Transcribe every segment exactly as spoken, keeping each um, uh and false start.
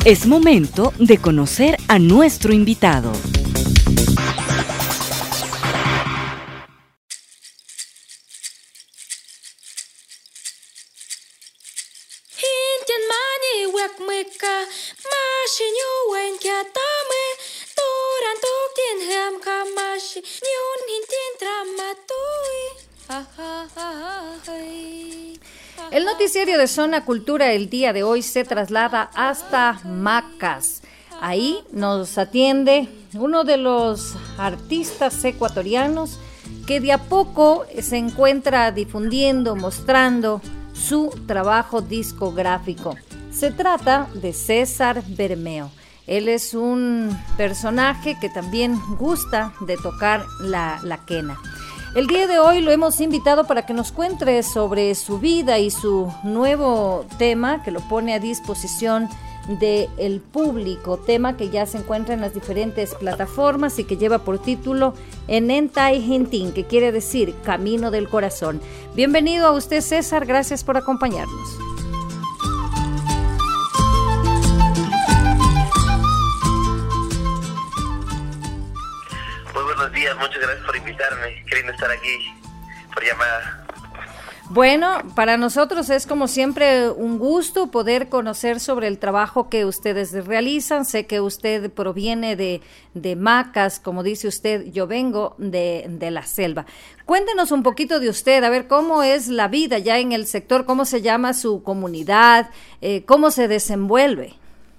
Es momento de conocer a nuestro invitado. El noticiario de Zona Cultura el día de hoy se traslada hasta Macas. Ahí nos atiende uno de los artistas ecuatorianos que de a poco se encuentra difundiendo, mostrando su trabajo discográfico. Se trata de César Bermeo. Él es un personaje que también gusta de tocar la, la quena. El día de hoy lo hemos invitado para que nos cuente sobre su vida y su nuevo tema que lo pone a disposición del público, tema que ya se encuentra en las diferentes plataformas y que lleva por título Enentay Hintin, que quiere decir Camino del Corazón. Bienvenido a usted, César, gracias por acompañarnos. Buenos días, muchas gracias por invitarme, queriendo estar aquí por llamada. Bueno, para nosotros es como siempre un gusto poder conocer sobre el trabajo que ustedes realizan. Sé que usted proviene de, de Macas, como dice usted, yo vengo de, de la selva. Cuéntenos un poquito de usted, a ver cómo es la vida ya en el sector, cómo se llama su comunidad, eh, cómo se desenvuelve.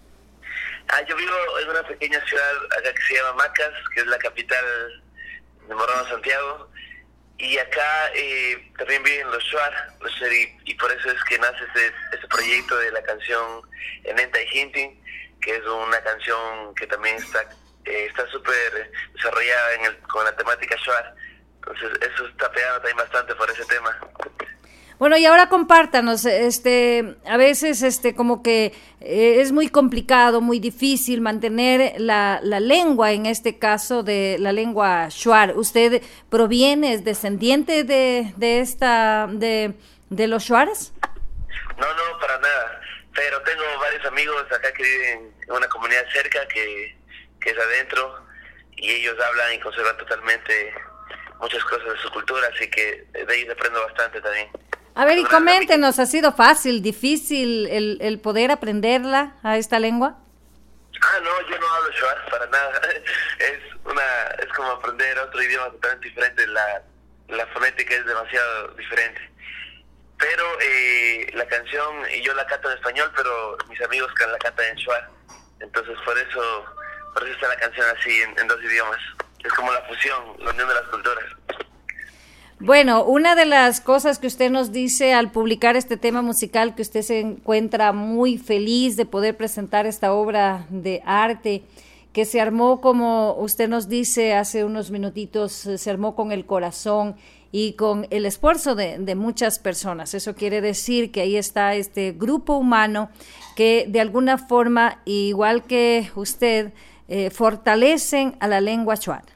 Ah, yo vivo en una pequeña ciudad acá que se llama Macas, que es la capital de Morona, Santiago, y acá eh, también viven los Shuar, los Shuar y, y por eso es que nace este, este proyecto de la canción Enentay Hintin, que es una canción que también está eh, está súper desarrollada en el, con la temática Shuar, entonces eso está pegado también bastante por ese tema. Bueno, y ahora compártanos, este, a veces este, como que eh, es muy complicado, muy difícil mantener la, la lengua, en este caso de la lengua Shuar. ¿Usted proviene, es descendiente de, de esta, de, de los Shuares? No, no, para nada, pero tengo varios amigos acá que viven en una comunidad cerca que, que es adentro, y ellos hablan y conservan totalmente muchas cosas de su cultura, así que de ellos aprendo bastante también. A ver, y coméntenos, ¿ha sido fácil, difícil el, el poder aprenderla a esta lengua? Ah, no, yo no hablo Shuar para nada. Es una, es como aprender otro idioma totalmente diferente. La, la fonética es demasiado diferente. Pero eh, la canción, y yo la canto en español, pero mis amigos la cantan en Shuar. Entonces, por eso, por eso está la canción así en, en dos idiomas. Es como la fusión, la unión de las culturas. Bueno, una de las cosas que usted nos dice al publicar este tema musical, que usted se encuentra muy feliz de poder presentar esta obra de arte, que se armó, como usted nos dice hace unos minutitos, se armó con el corazón y con el esfuerzo de, de muchas personas. Eso quiere decir que ahí está este grupo humano que de alguna forma, igual que usted, eh, fortalecen a la lengua Shuar.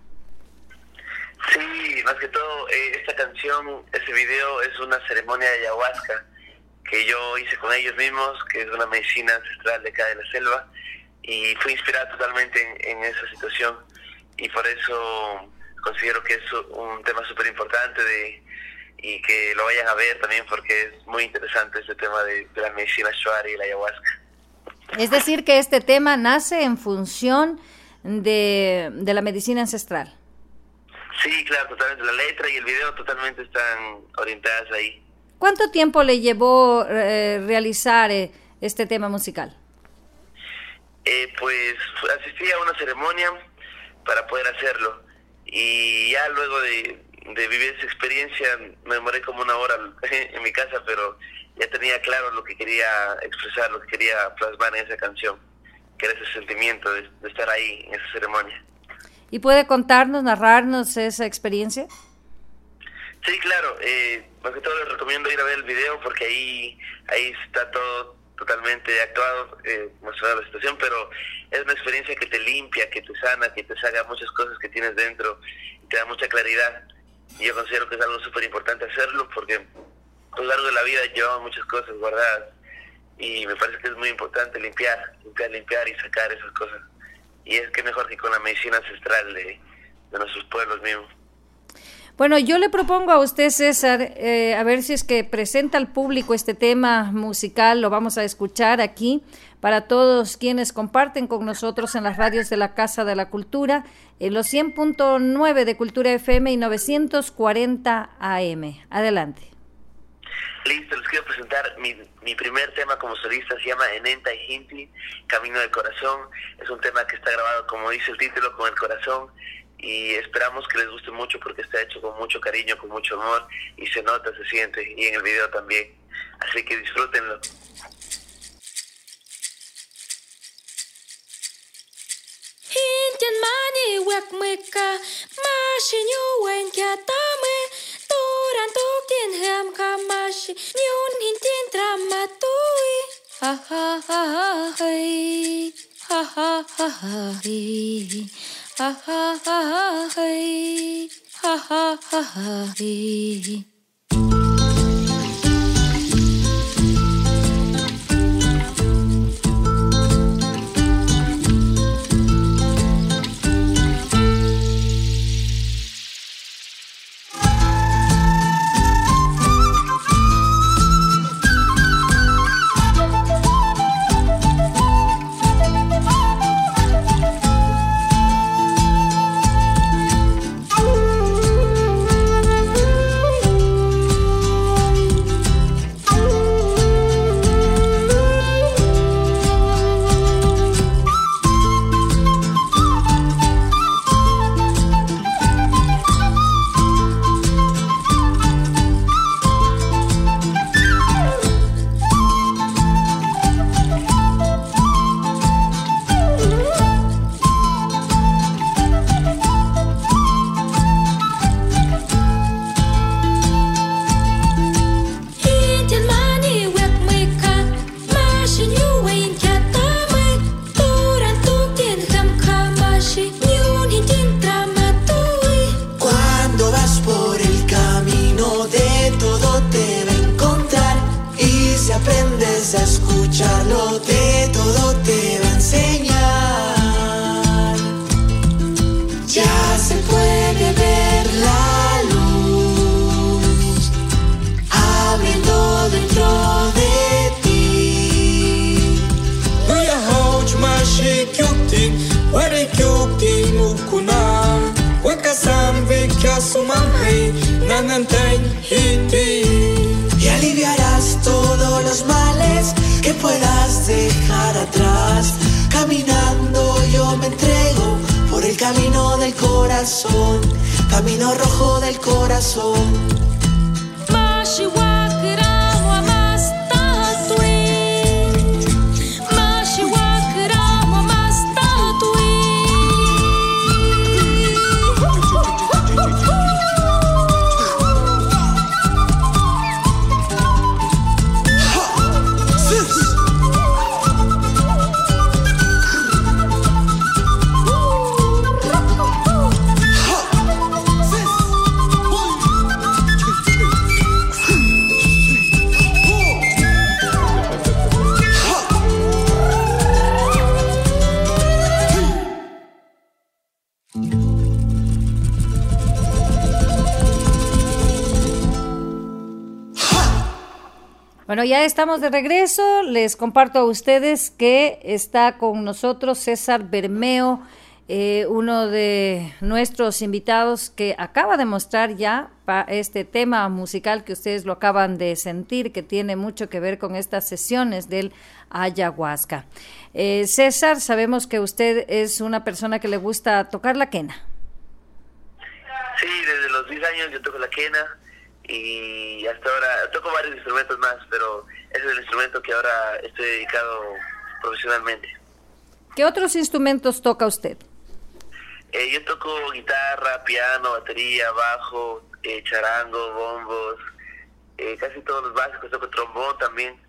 Sí, más que todo, eh, esta canción, ese video es una ceremonia de ayahuasca que yo hice con ellos mismos, que es una medicina ancestral de acá de la selva, y fui inspirada totalmente en, en esa situación, y por eso considero que es un tema súper importante de, y que lo vayan a ver también, porque es muy interesante este tema de, de la medicina Shuar y la ayahuasca. Es decir, que este tema nace en función de, de la medicina ancestral. Sí, claro, totalmente. La letra y el video totalmente están orientadas ahí. ¿Cuánto tiempo le llevó eh, realizar eh, este tema musical? Eh, pues asistí a una ceremonia para poder hacerlo. Y ya luego de, de vivir esa experiencia, me demoré como una hora en mi casa, pero ya tenía claro lo que quería expresar, lo que quería plasmar en esa canción, que era ese sentimiento de, de estar ahí en esa ceremonia. ¿Y puede contarnos, narrarnos esa experiencia? Sí, claro. Eh, más que todo les recomiendo ir a ver el video porque ahí ahí está todo totalmente actuado, eh, mostrando la situación, pero es una experiencia que te limpia, que te sana, que te saca muchas cosas que tienes dentro y te da mucha claridad. Y yo considero que es algo súper importante hacerlo porque a lo largo de la vida llevamos muchas cosas guardadas y me parece que es muy importante limpiar, limpiar, limpiar y sacar esas cosas. Y es que mejor que con la medicina ancestral de, de nuestros pueblos mismos. Bueno, yo le propongo a usted, César, eh, a ver si es que presenta al público este tema musical, lo vamos a escuchar aquí, para todos quienes comparten con nosotros en las radios de la Casa de la Cultura, en los cien punto nueve de Cultura F M y novecientos cuarenta A M. Adelante. Listo, les quiero presentar mi, mi primer tema como solista, se llama Enenta y Hinti, Camino del Corazón. Es un tema que está grabado, como dice el título, con el corazón, y esperamos que les guste mucho porque está hecho con mucho cariño, con mucho amor, y se nota, se siente, y en el video también. Así que disfrútenlo. Hintian mani wek meka, mashi nyu wen kya tame, turan tuktin hem kamashi, nyun hintin tramatui. Ha ha ha ha hey, ha ha ha ha hey. Ha ha ha ha hey, ha ha ha ha hey. Y aliviarás todos los males que puedas dejar atrás. Caminando yo me entrego por el camino del corazón, camino rojo del corazón. Bueno, ya estamos de regreso. Les comparto a ustedes que está con nosotros César Bermeo, eh, uno de nuestros invitados que acaba de mostrar ya pa este tema musical que ustedes lo acaban de sentir, que tiene mucho que ver con estas sesiones del ayahuasca. Eh, César, sabemos que usted es una persona que le gusta tocar la quena. Sí, desde los diez años yo toco la quena. Y hasta ahora toco varios instrumentos más, pero ese es el instrumento que ahora estoy dedicado profesionalmente. ¿Qué otros instrumentos toca usted? Eh, yo toco guitarra, piano, batería, bajo, eh, charango, bombos, eh, casi todos los básicos. Toco trombón también,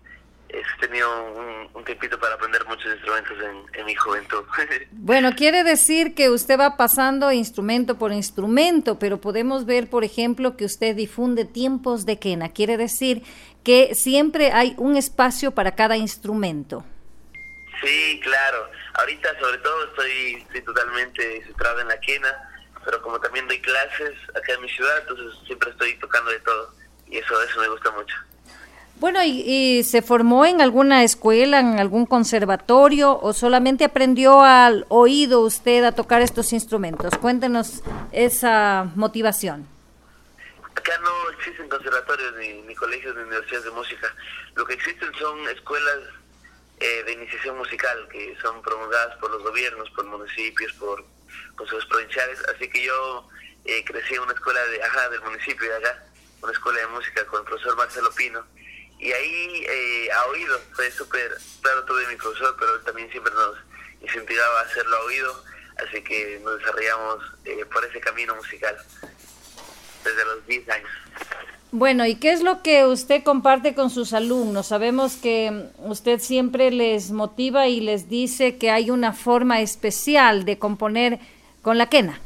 he tenido un, un tiempito para aprender muchos instrumentos en, en mi juventud. Bueno, quiere decir que usted va pasando instrumento por instrumento, pero podemos ver, por ejemplo, que usted difunde tiempos de quena. Quiere decir que siempre hay un espacio para cada instrumento. Sí, claro. Ahorita, sobre todo, estoy, estoy totalmente centrado en la quena, pero como también doy clases acá en mi ciudad, entonces siempre estoy tocando de todo, y eso, eso me gusta mucho. Bueno, ¿y, y se formó en alguna escuela, en algún conservatorio, o solamente aprendió al oído usted a tocar estos instrumentos? Cuéntenos esa motivación. Acá no existen conservatorios, ni, ni colegios, ni universidades de música. Lo que existen son escuelas eh, de iniciación musical, que son promulgadas por los gobiernos, por municipios, por consejos provinciales. Así que yo eh, crecí en una escuela de, ajá, del municipio de acá, una escuela de música con el profesor Marcelo Pino. Y ahí, eh, a oído, fue súper, claro, tuve mi profesor, pero él también siempre nos incentivaba a hacerlo a oído, así que nos desarrollamos eh, por ese camino musical, desde los diez años. Bueno, ¿y qué es lo que usted comparte con sus alumnos? Sabemos que usted siempre les motiva y les dice que hay una forma especial de componer con la quena.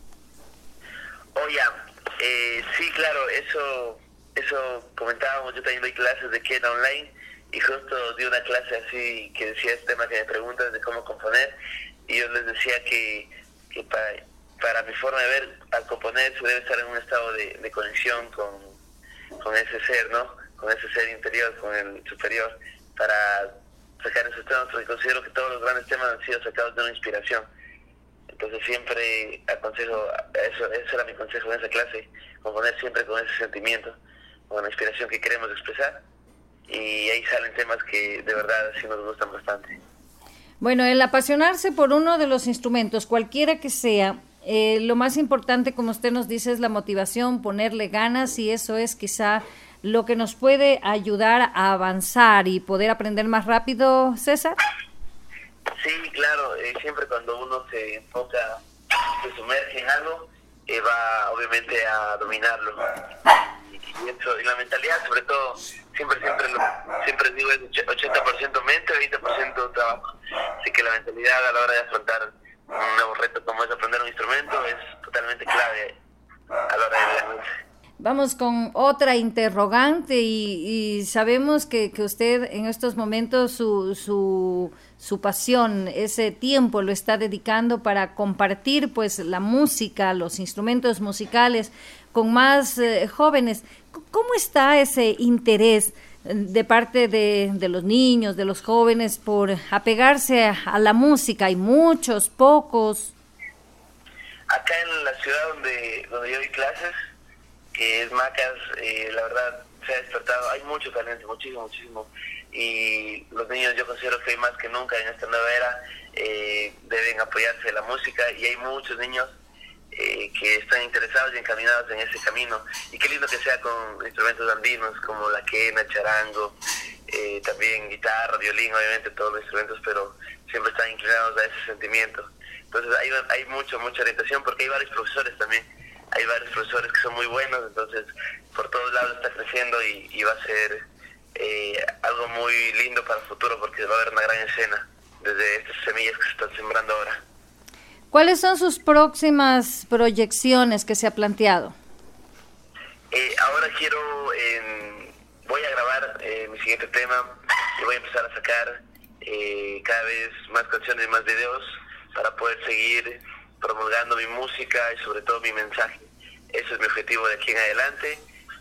Oh, ya, eh, sí, claro, eso... Eso comentábamos, yo también doy clases de quena online y justo di una clase así que decía este tema que me preguntas de cómo componer, y yo les decía que, que para, para mi forma de ver, al componer se debe estar en un estado de, de conexión con, con ese ser, ¿no? Con ese ser interior, con el superior, para sacar esos temas, porque considero que todos los grandes temas han sido sacados de una inspiración. Entonces siempre aconsejo, eso, eso era mi consejo en esa clase, componer siempre con ese sentimiento, con la inspiración que queremos expresar, y ahí salen temas que de verdad sí nos gustan bastante. Bueno, el apasionarse por uno de los instrumentos, cualquiera que sea, eh, lo más importante, como usted nos dice, es la motivación, ponerle ganas, y eso es quizá lo que nos puede ayudar a avanzar y poder aprender más rápido, César. Sí, claro, eh, siempre cuando uno se enfoca, se sumerge en algo, eh, va obviamente a dominarlo. Y, eso, y la mentalidad, sobre todo, siempre siempre lo, siempre digo, es ochenta por ciento mente, veinte por ciento trabajo. Así que la mentalidad a la hora de afrontar un nuevo reto como es aprender un instrumento es totalmente clave a la hora de lanzarse. Vamos con otra interrogante, y, y sabemos que, que usted en estos momentos su, su, su pasión, ese tiempo lo está dedicando para compartir pues la música, los instrumentos musicales con más eh, jóvenes. ¿Cómo está ese interés de parte de, de los niños, de los jóvenes, por apegarse a, a la música? ¿Hay muchos, pocos? Acá en la ciudad donde, donde yo doy clases, que es Macas, eh, la verdad se ha despertado, hay mucho talento, muchísimo, muchísimo, y los niños, yo considero que hoy más que nunca en esta nueva era eh, deben apoyarse de la música, y hay muchos niños eh, que están interesados y encaminados en ese camino, y qué lindo que sea con instrumentos andinos como la quena, charango, eh, también guitarra, violín, obviamente todos los instrumentos, pero siempre están inclinados a ese sentimiento. Entonces hay, hay mucho, mucha orientación, porque hay varios profesores también. Hay varios profesores que son muy buenos, entonces por todos lados está creciendo, y, y va a ser eh, algo muy lindo para el futuro, porque va a haber una gran escena desde estas semillas que se están sembrando ahora. ¿Cuáles son sus próximas proyecciones que se ha planteado? Eh, ahora quiero, eh, voy a grabar eh, mi siguiente tema, y voy a empezar a sacar eh, cada vez más canciones y más videos para poder seguir promulgando mi música y sobre todo mi mensaje. Eso es mi objetivo de aquí en adelante,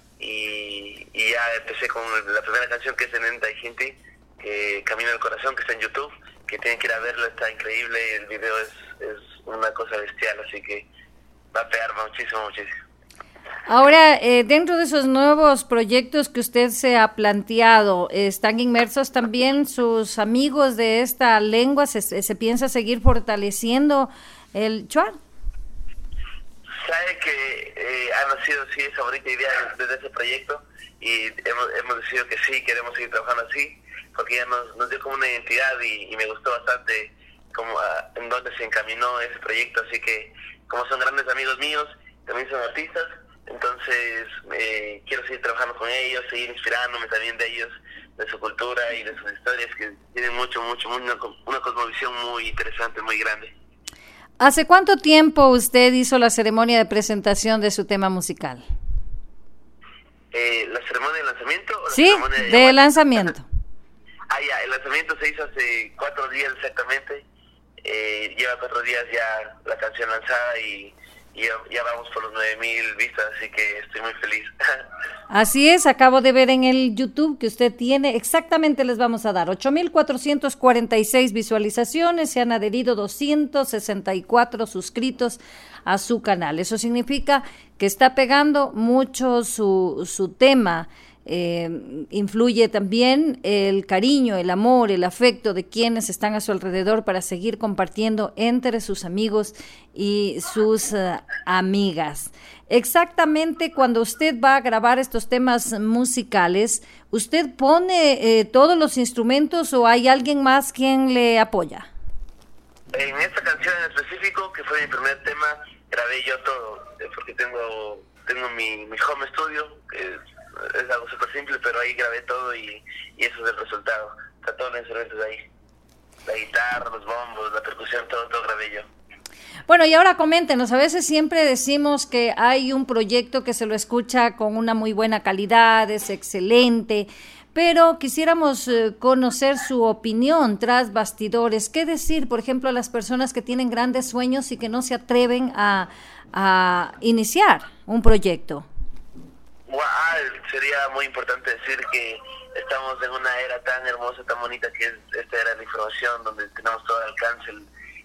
y, y ya empecé con la primera canción, que es Enenta y Jinti, que Camino del Corazón, que está en YouTube, que tienen que ir a verlo, está increíble, el video es, es una cosa bestial, así que va a pegar muchísimo, muchísimo. Ahora, eh, dentro de esos nuevos proyectos que usted se ha planteado, ¿están inmersos también sus amigos de esta lengua? ¿Se, se piensa seguir fortaleciendo el chuar? Sabe que eh, ha nacido sí esa bonita idea desde ese proyecto, y hemos, hemos decidido que sí, queremos seguir trabajando así, porque ya nos, nos dio como una identidad, y, y me gustó bastante como a, en dónde se encaminó ese proyecto. Así que como son grandes amigos míos, también son artistas, entonces eh, quiero seguir trabajando con ellos, seguir inspirándome también de ellos, de su cultura y de sus historias, que tienen mucho, mucho, una, una cosmovisión muy interesante, muy grande. ¿Hace cuánto tiempo usted hizo la ceremonia de presentación de su tema musical? Eh, ¿La ceremonia de lanzamiento? O la sí, ceremonia de, de lanzamiento. Ah, ya, el lanzamiento se hizo hace cuatro días exactamente. Eh, lleva cuatro días ya la canción lanzada y, y ya, ya vamos por los nueve mil vistas, así que estoy muy feliz. Así es, acabo de ver en el YouTube que usted tiene, exactamente les vamos a dar ocho mil cuatrocientas cuarenta y seis visualizaciones, se han adherido doscientos sesenta y cuatro suscritos a su canal. Eso significa que está pegando mucho su, su tema. Eh, influye también el cariño, el amor, el afecto de quienes están a su alrededor para seguir compartiendo entre sus amigos y sus uh, amigas. Exactamente cuando usted va a grabar estos temas musicales, ¿usted pone eh, todos los instrumentos o hay alguien más quien le apoya? En esta canción en específico, que fue mi primer tema, grabé yo todo, porque tengo tengo mi, mi home studio, que es algo súper simple, pero ahí grabé todo y, y eso es el resultado. Está todos los instrumentos ahí. La guitarra, los bombos, la percusión, todo, todo grabé yo. Bueno, y ahora coméntenos, a veces siempre decimos que hay un proyecto que se lo escucha con una muy buena calidad, es excelente, pero quisiéramos eh, conocer su opinión tras bastidores. ¿Qué decir, por ejemplo, a las personas que tienen grandes sueños y que no se atreven a, a iniciar un proyecto? Wow, sería muy importante decir que estamos en una era tan hermosa, tan bonita, que es esta era de la información, donde tenemos todo al alcance.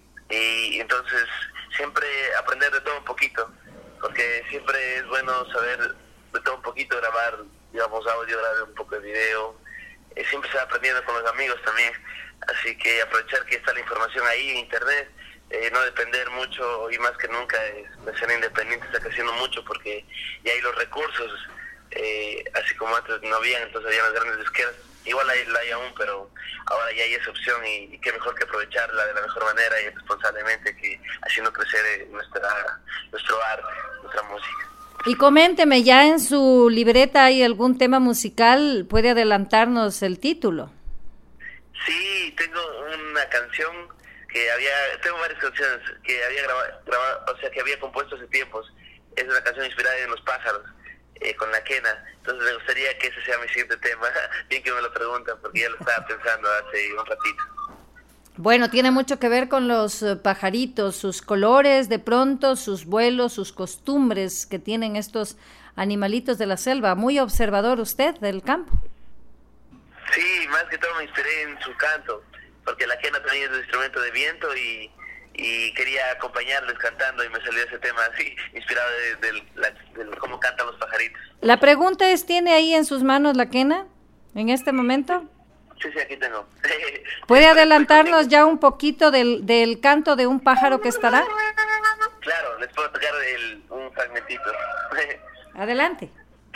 Y entonces siempre aprender de todo un poquito, porque siempre es bueno saber de todo un poquito, grabar, digamos, audio, grabar un poco de video. Eh, siempre se va aprendiendo con los amigos también, así que aprovechar que está la información ahí en internet, eh, no depender mucho, y más que nunca eh, la escena independiente está creciendo mucho porque ya hay los recursos, eh, así como antes no habían, entonces habían las grandes disqueras. Igual hay, la hay aún, pero ahora ya hay esa opción y, y qué mejor que aprovecharla de la mejor manera y responsablemente, que haciendo crecer nuestra nuestro arte, nuestra música. Y coménteme, ¿ya en su libreta hay algún tema musical? ¿Puede adelantarnos el título? Sí, tengo una canción que había, tengo varias canciones que había grabado, grabado o sea, que había compuesto hace tiempos. Es una canción inspirada en los pájaros. Eh, con la quena, entonces me gustaría que ese sea mi siguiente tema. Bien que me lo preguntan, porque ya lo estaba pensando hace un ratito. Bueno, tiene mucho que ver con los pajaritos, sus colores de pronto, sus vuelos, sus costumbres que tienen estos animalitos de la selva. Muy observador usted del campo. Sí, más que todo me inspiré en su canto, porque la quena también es un instrumento de viento y y quería acompañarles cantando y me salió ese tema así, inspirado de, de, de, de cómo cantan los pajaritos. La pregunta es, ¿tiene ahí en sus manos la quena en este momento? Sí, sí, aquí tengo. ¿Puede adelantarnos ya un poquito del, del canto de un pájaro que estará? Claro, les puedo tocar el, un fragmentito. Adelante.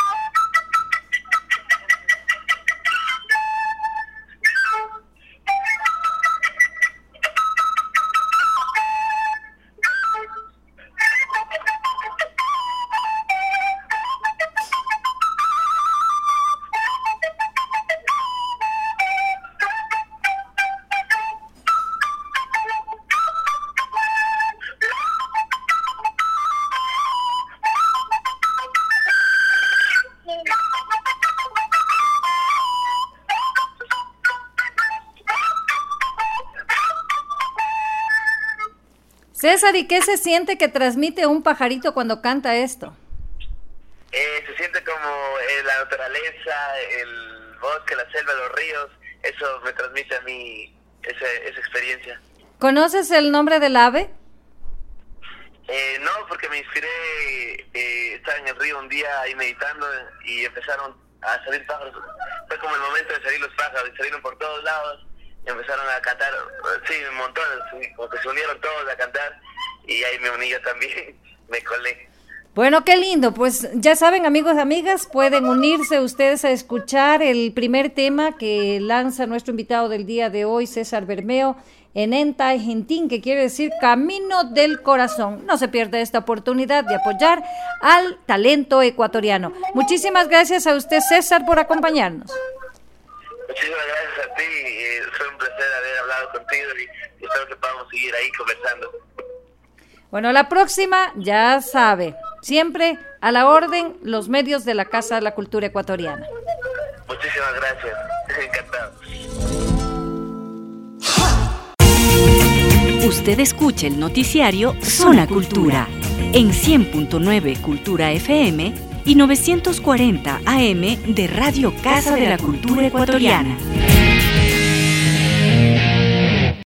César, ¿y qué se siente que transmite un pajarito cuando canta esto? Eh, se siente como eh, la naturaleza, el bosque, la selva, los ríos. Eso me transmite a mí esa, esa experiencia. ¿Conoces el nombre del ave? Eh, no, porque me inspiré, eh, estaba en el río un día ahí meditando y empezaron a salir pájaros. Fue como el momento de salir los pájaros y salieron por todos lados. Empezaron a cantar, sí, montones, como que se unieron todos a cantar y ahí me uní yo también, me colé. Bueno, qué lindo, pues ya saben, amigos y amigas, pueden unirse ustedes a escuchar el primer tema que lanza nuestro invitado del día de hoy, César Bermeo, en Enta Gentín, que quiere decir Camino del Corazón. No se pierda esta oportunidad de apoyar al talento ecuatoriano. Muchísimas gracias a usted, César, por acompañarnos. Muchísimas gracias a ti, eh, fue un placer haber hablado contigo y espero que podamos seguir ahí conversando. Bueno, la próxima, ya sabe, siempre a la orden los medios de la Casa de la Cultura Ecuatoriana. Muchísimas gracias, encantado. Usted escucha el noticiario Zona Cultura en cien punto nueve Cultura F M y novecientos cuarenta A M de Radio Casa de la Cultura Ecuatoriana.